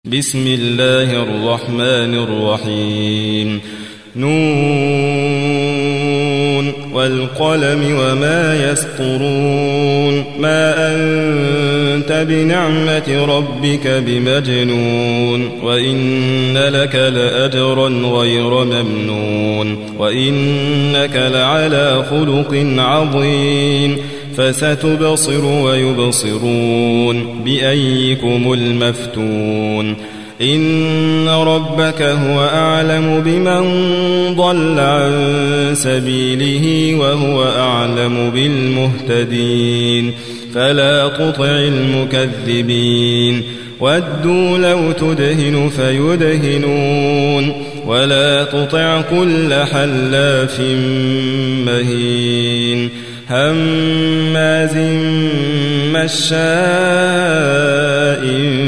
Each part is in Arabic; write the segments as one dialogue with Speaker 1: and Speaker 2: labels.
Speaker 1: بسم الله الرحمن الرحيم نون والقلم وما يسطرون ما أنت بنعمة ربك بمجنون وإن لك لأجرا غير ممنون وإنك لعلى خلق عظيم فستبصر ويبصرون بأيكم المفتون إن ربك هو أعلم بمن ضل عن سبيله وهو أعلم بالمهتدين فلا تطع المكذبين ودوا لو تدهن فيدهنون ولا تطع كل حلاف مهين هماز مشاء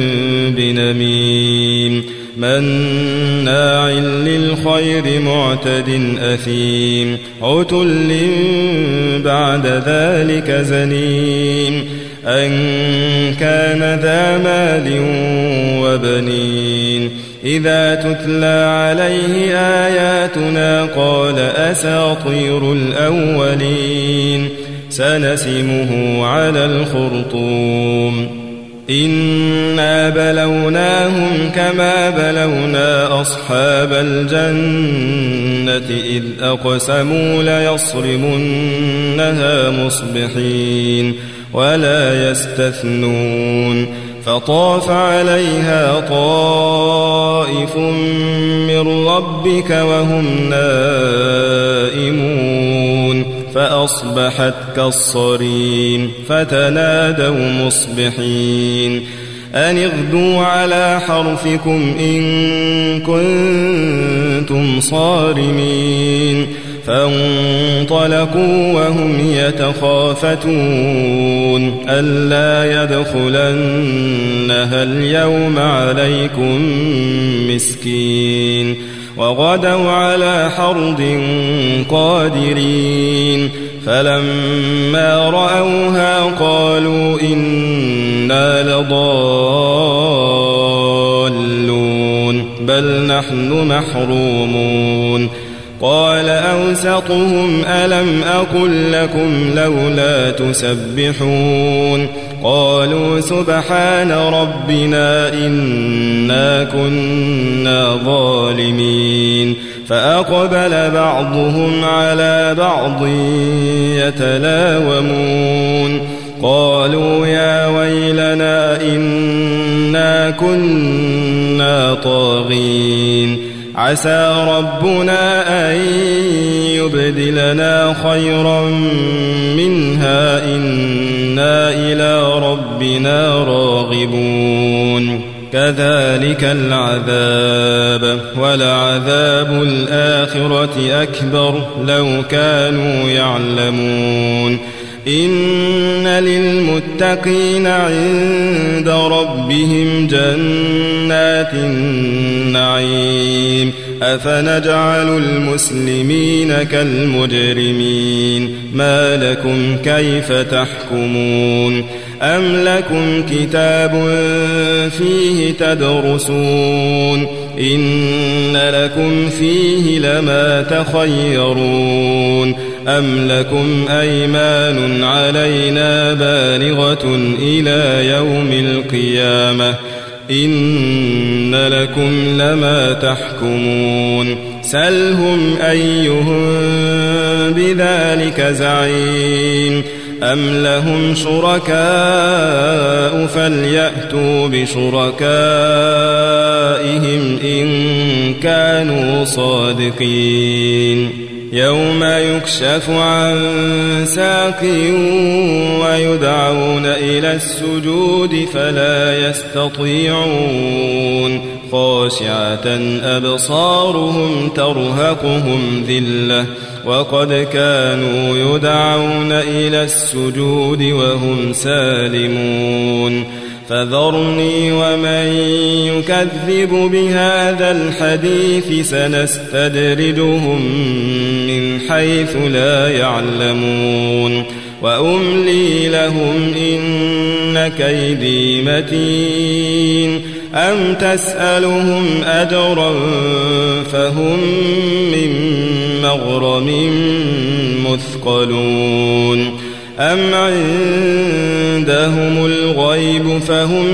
Speaker 1: بنميم مناع للخير معتد أثيم عتل بعد ذلك زنيم أن كان ذا مال وبنين إذا تتلى عليه آياتنا قال أساطير الأولين سنسمه على الخرطوم إنا بلوناهم كما بلونا أصحاب الجنة إذ أقسموا ليصرمنها مصبحين ولا يستثنون فطاف عليها طائف من ربك وهم نائمون فأصبحت كالصريم فتنادوا مصبحين أن اغدوا على حرثكم إن كنتم صارمين فانطلقوا وهم يتخافتون ألا يدخلنها اليوم عليكم مسكين وغدوا على حرد قادرين فلما رأوها قالوا إنا لضالون بل نحن محرومون قال أوسطهم ألم أقل لكم لولا تسبحون قالوا سبحان ربنا إنا كنا ظالمين فأقبل بعضهم على بعض يتلاومون قالوا يا ويلنا إنا كنا طاغين عسى ربنا أن يبدلنا خيرا منها إنا إلى ربنا راغبون كذلك العذاب ولعذاب الآخرة أكبر لو كانوا يعلمون إن للمتقين عند ربهم جنات النعيم أفنجعل المسلمين كالمجرمين ما لكم كيف تحكمون أم لكم كتاب فيه تدرسون إن لكم فيه لما تخيرون أم لكم أيمان علينا بالغة إلى يوم القيامة إن لكم لما تحكمون سلهم أيهم بذلك زعيم أم لهم شركاء فليأتوا بشركائهم إن كانوا صادقين يوم يكشف عن ساق ويدعون إلى السجود فلا يستطيعون خاشعة أبصارهم ترهقهم ذلة وقد كانوا يدعون إلى السجود وهم سالمون فذرني ومن يكذب بهذا الحديث سنستدرجهم من حيث لا يعلمون وأملي لهم إن كيدي متين أم تسألهم أجرا فهم من مغرم مثقلون أم عندهم الغيب فهم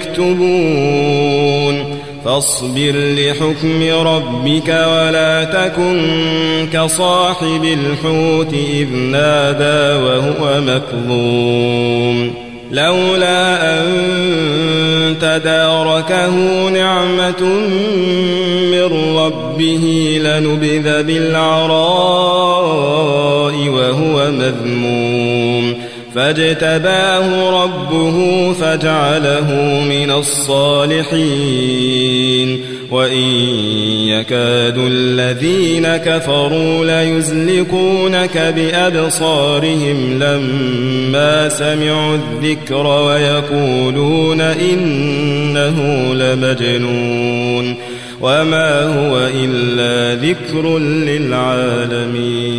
Speaker 1: يكتبون فاصبر لحكم ربك ولا تكن كصاحب الحوت إذ نادى وهو مكظوم لولا أن تداركه نعمة من ربه لنبذ بالعراء وهو مذموم فاجتباه ربه فجعله من الصالحين وإن يكاد الذين كفروا ليزلقونك بأبصارهم لما سمعوا الذكر ويقولون إنه لمجنون وما هو إلا ذكر للعالمين